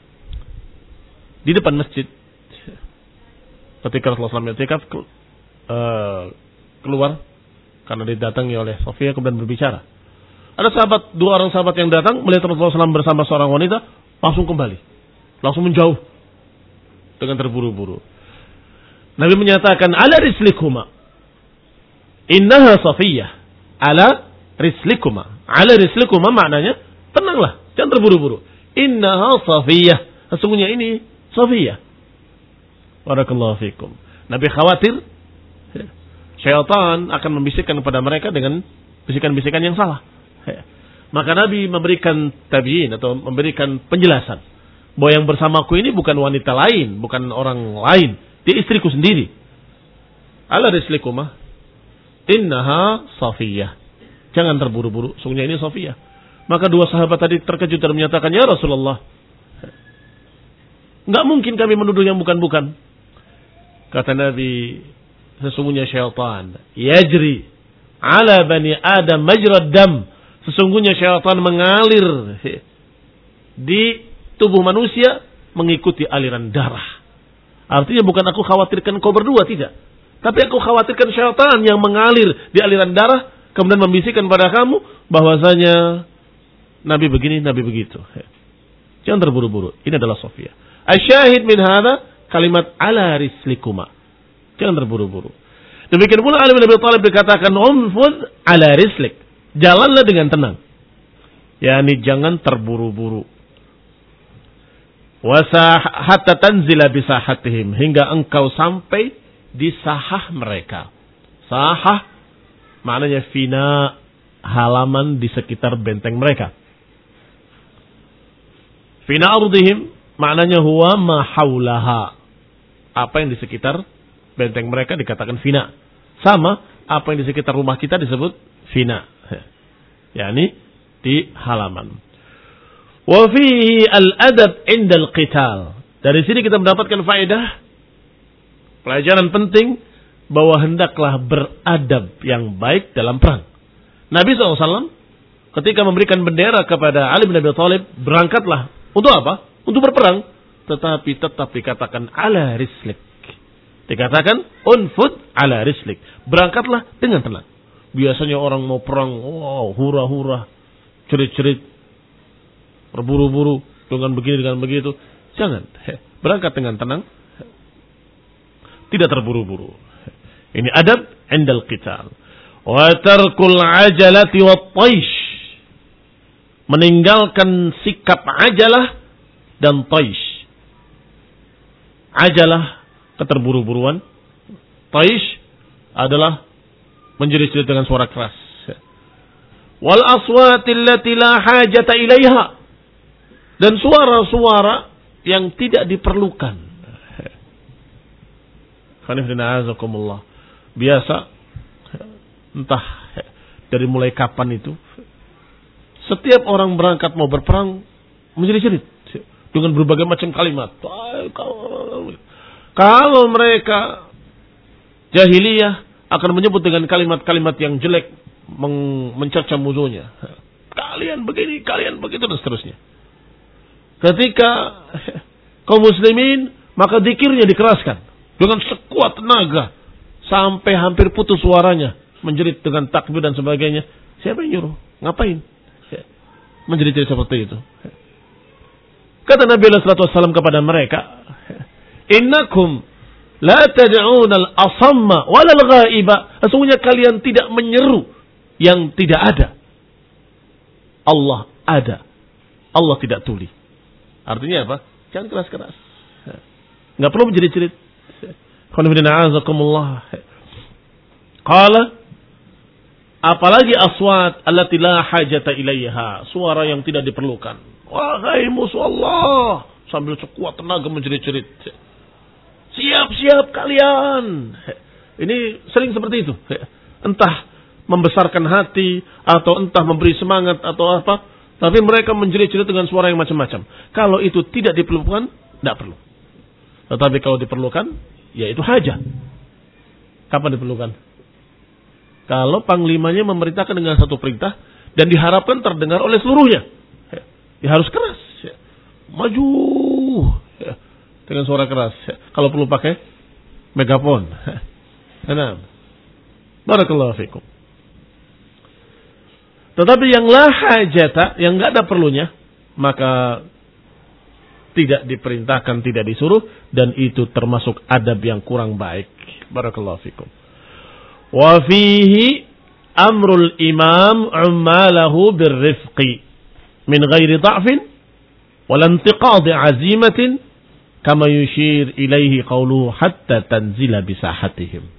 di depan masjid. Ketika Rasulullah shallallahu alaihi wasallam keluar, karena didatangi oleh Safiyah, kemudian berbicara. Ada sahabat, dua orang sahabat yang datang, melihat Rasulullah shallallahu alaihi wasallam bersama seorang wanita, langsung kembali. Langsung menjauh. Dengan terburu-buru. Nabi menyatakan, ala rislikuma. Innaha Safiyah. Ala rislikuma. Ala rislikuma maknanya, tenanglah, jangan terburu-buru. Innaha Safiyah. Sesungguhnya ini Safiyah. Barakallahu fikum. Nabi khawatir syaitan akan membisikkan kepada mereka dengan bisikan-bisikan yang salah. Maka Nabi memberikan tabiin atau memberikan penjelasan bahwa yang bersamaku ini bukan wanita lain, bukan orang lain, dia istriku sendiri. Ala rislikumah, innaha Safiyah. Jangan terburu-buru, sungguhnya ini Safiyah. Maka dua sahabat tadi terkejut dan menyatakan, ya Rasulullah, enggak mungkin kami menuduh yang bukan-bukan. Kata Nabi, sesungguhnya syaitan yajri ala bani Adam majrad dam. Sesungguhnya syaitan mengalir di tubuh manusia mengikuti aliran darah. Artinya bukan aku khawatirkan kau berdua, tidak. Tapi aku khawatirkan syaitan yang mengalir di aliran darah, kemudian membisikkan pada kamu bahwasanya Nabi begini, Nabi begitu. Jangan terburu-buru. Ini adalah Sofia. Asyahid min hadha kalimat ala rislikuma. Jangan terburu-buru. Demikian pula Ali bin Abi Thalib dikatakan umfud ala rislik. Jalanlah dengan tenang. Yani jangan terburu-buru. Wasah hatta tanzila bisahatihim, hingga engkau sampai di sahah mereka. Sahah maknanya fina, halaman di sekitar benteng mereka. Fina ardihim maknanya huwa ma haulaha. Apa yang di sekitar benteng mereka dikatakan fina. Sama apa yang di sekitar rumah kita disebut fina. Yani di halaman. Wa fihi al-adab indal qital. Dari sini kita mendapatkan faedah, pelajaran penting, bahwa hendaklah beradab yang baik dalam perang. Nabi shallallahu alaihi wasallam ketika memberikan bendera kepada Ali bin Abi Thalib, berangkatlah. Untuk apa? Untuk berperang. Tetapi tetap dikatakan ala rislik. Dikatakan unfud ala rislik. Berangkatlah dengan tenang. Biasanya orang mau perang, wow, hura-hura, cerit-cerit, berburu-buru, dengan begini, dengan begitu. Jangan. Berangkat dengan tenang. Tidak terburu-buru. Ini adab indal qital. Wa tarkul ajalati wat taish. Meninggalkan sikap ajalah dan taish. Ajalah, keterburu-buruan. Taish adalah menjerit-jerit dengan suara keras. Wal aswatil lati la hajata ilaiha. Dan suara-suara yang tidak diperlukan. Khanifdina'azakumullah. Biasa, entah dari mulai kapan itu, setiap orang berangkat mau berperang menjerit-jerit dengan berbagai macam kalimat. Kalau mereka jahiliyah akan menyebut dengan kalimat-kalimat yang jelek, mencerca musuhnya. Kalian begini, kalian begitu, dan seterusnya. Ketika kaum muslimin, maka zikirnya dikeraskan dengan sekuat tenaga sampai hampir putus suaranya, menjerit dengan takbir dan sebagainya. Siapa yang nyuruh? Ngapain? Menjerit-jerit seperti itu. Kata Nabi sallallahu alaihi wasallam kepada mereka, innakum la tad'una al-asamma wala al-ghaiba. Sesungguhnya kalian tidak menyeru yang tidak ada. Allah ada. Allah tidak tuli. Artinya apa? Jangan keras-keras. Enggak perlu menjerit-jerit. Qanibidina'azakumullah. Qala, apalagi aswat allati la hajata ilaiha, suara yang tidak diperlukan. Wahai musuh Allah, sambil sekuat tenaga menjerit-jerit. Siap-siap kalian. Ini sering seperti itu. Entah membesarkan hati, atau entah memberi semangat, atau apa. Tapi mereka menjerit-jerit dengan suara yang macam-macam. Kalau itu tidak diperlukan, tidak perlu. Tetapi kalau diperlukan, yaitu hajat. Kapan diperlukan? Kalau panglimanya memerintahkan dengan satu perintah, dan diharapkan terdengar oleh seluruhnya. Ya harus keras. Maju. Dengan suara keras. Kalau perlu pakai megafon. Nah, barakallahu fikum. Tetapi yang la hajata, yang enggak ada perlunya, maka tidak diperintahkan, tidak disuruh, dan itu termasuk adab yang kurang baik. Barakallahu fikum. Wa fihi amrul imam ummalahu birrifqi min ghairi dha'fin wal intiqadi azimatin kama yushir ilaihi qawluhu hatta tanzila bisahatihim.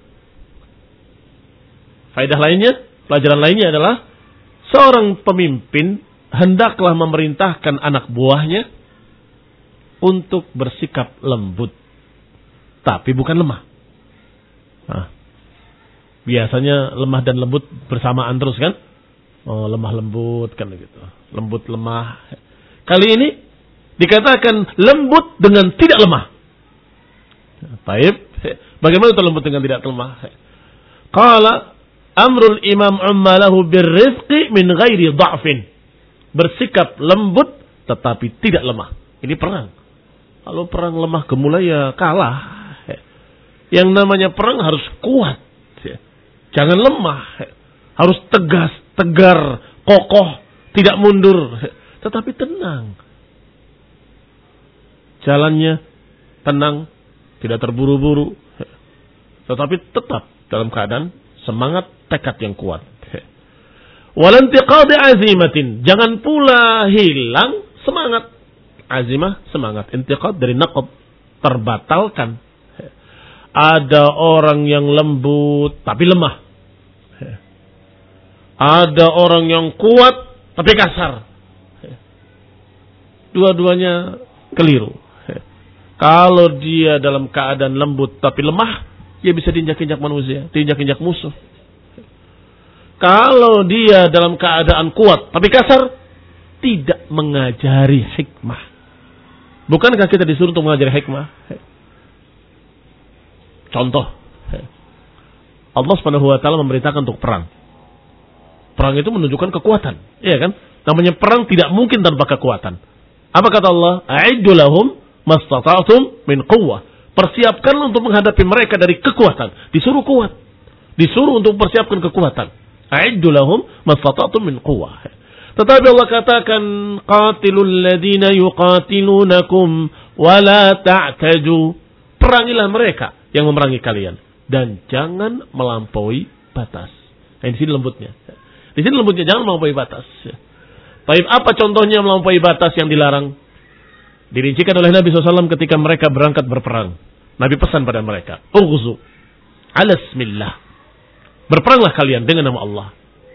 Faedah lainnya, pelajaran lainnya adalah seorang pemimpin hendaklah memerintahkan anak buahnya untuk bersikap lembut, tapi bukan lemah. Nah, biasanya lemah dan lembut bersamaan terus kan? Oh, lemah lembut kan gitu. Lembut lemah. Kali ini dikatakan lembut dengan tidak lemah. Baik. Bagaimana itu lembut dengan tidak lemah? Qala Amrul imam ummalahu birrizqi min ghairi dha'fin. Bersikap lembut tetapi tidak lemah. Ini perang. Kalau perang lemah gemulai ya kalah. Yang namanya perang harus kuat. Jangan lemah. Harus tegas, tegar, kokoh, tidak mundur. Tetapi tenang. Jalannya tenang, tidak terburu-buru. Tetapi tetap dalam keadaan semangat, tekad yang kuat. Walantiqadi azimatin. Jangan pula hilang semangat. Azimah, semangat. Intiqad dari naqab. Terbatalkan. Ada orang yang lembut tapi lemah. Ada orang yang kuat tapi kasar. Dua-duanya keliru. Kalau dia dalam keadaan lembut tapi lemah, dia bisa diinjak-injak manusia, diinjak-injak musuh. Kalau dia dalam keadaan kuat tapi kasar, tidak mengajari hikmah. Bukankah kita disuruh untuk mengajari hikmah? Contoh, Allah Subhanahu wa taala memerintahkan untuk perang. Perang itu menunjukkan kekuatan, iya kan? Namanya perang tidak mungkin tanpa kekuatan. Apa kata Allah? A'iddu lahum mastata'tum min quwwah. Persiapkanlah untuk menghadapi mereka dari kekuatan. Disuruh kuat. Disuruh untuk persiapkan kekuatan. A'iddu lahum mastata'tum min quwwah. Tetapi Allah katakan qatilul ladzina yuqatilunakum wa la ta'taju. Perangilah mereka yang memerangi kalian dan jangan melampaui batas. Nah, di sini lembutnya. Di sini lembutnya, jangan melampaui batas. Baik, apa contohnya melampaui batas yang dilarang? Dirincikan oleh Nabi shallallahu alaihi wasallam ketika mereka berangkat berperang. Nabi pesan pada mereka, "Ughzu ala ismillah." Berperanglah kalian dengan nama Allah.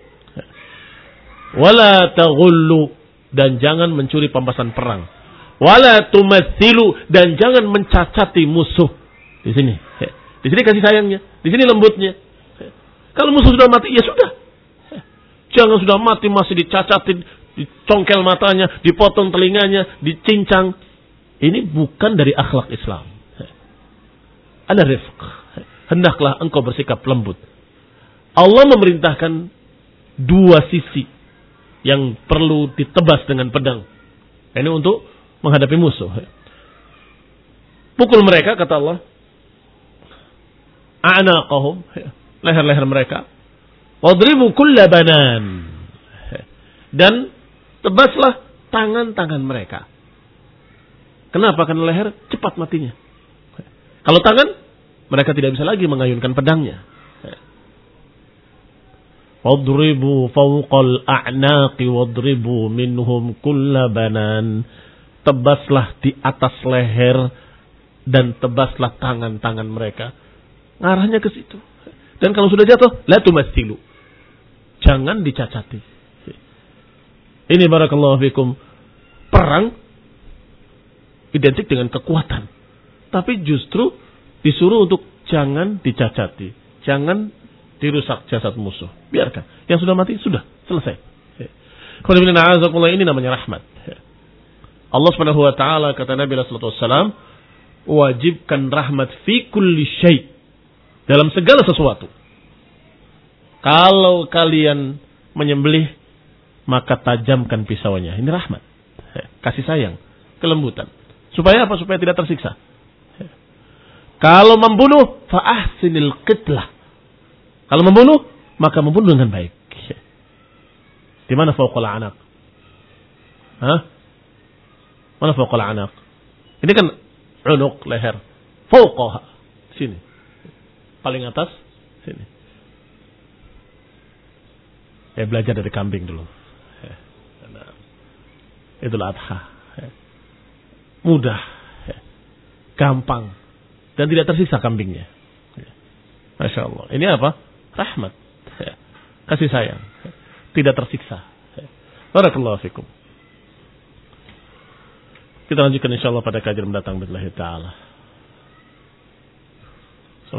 Wala taghullu, dan jangan mencuri pampasan perang. Wala tumatsilu, dan jangan mencacati musuh. Di sini. Di sini kasih sayangnya, di sini lembutnya. Kalau musuh sudah mati, ya sudah. Jangan sudah mati masih dicacatin, dicongkel matanya, dipotong telinganya, dicincang. Ini bukan dari akhlak Islam. Ada rifq. Hendaklah engkau bersikap lembut. Allah memerintahkan dua sisi yang perlu ditebas dengan pedang. Ini untuk menghadapi musuh. Pukul mereka, kata Allah. A'naqahum, leher-leher mereka. Wadribu kulla banan. Dan tebaslah tangan-tangan mereka. Kenapa? Karena leher cepat matinya. Kalau tangan, mereka tidak bisa lagi mengayunkan pedangnya. Wadribu fawqal a'naqi wadribu minhum kulla banan. Tebaslah di atas leher dan tebaslah tangan-tangan mereka. Ngarahnya ke situ. Dan kalau sudah jatuh, la tumatsilu. Jangan dicacati. Ini barakallahu fikum. Perang identik dengan kekuatan. Tapi justru disuruh untuk jangan dicacati. Jangan dirusak jasad musuh. Biarkan. Yang sudah mati, sudah. Selesai. Ini namanya rahmat. Allah Subhanahu wa taala, kata Nabi sallallahu alaihi wasallam, wajibkan rahmat fi kulli syai'. Dalam segala sesuatu. Kalau kalian menyembelih, maka tajamkan pisaunya. Ini rahmat. Kasih sayang. Kelembutan. Supaya apa? Supaya tidak tersiksa. Kalau membunuh, fa'ahsinil qitlah. Kalau membunuh, maka membunuh dengan baik. Di mana fauqal anak? Hah? Mana fauqal anak? Ini kan unuq, leher. Fauqaha. Sini. Paling atas, sini. Ya, belajar dari kambing dulu. Itulah adha. Mudah. Gampang. Dan tidak tersisa kambingnya. Masya Allah. Ini apa? Rahmat. Kasih sayang. Tidak tersiksa. Barakallahu fikum. Kita lanjutkan insyaAllah pada kajian mendatang. Billahi ta'ala.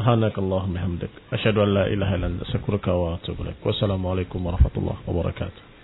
Subhanakallahumma hamdik. Asyhadu an la ilaha illa anta astaghfiruka wa atubu ilaik. Wassalamualaikum warahmatullahi wabarakatuh.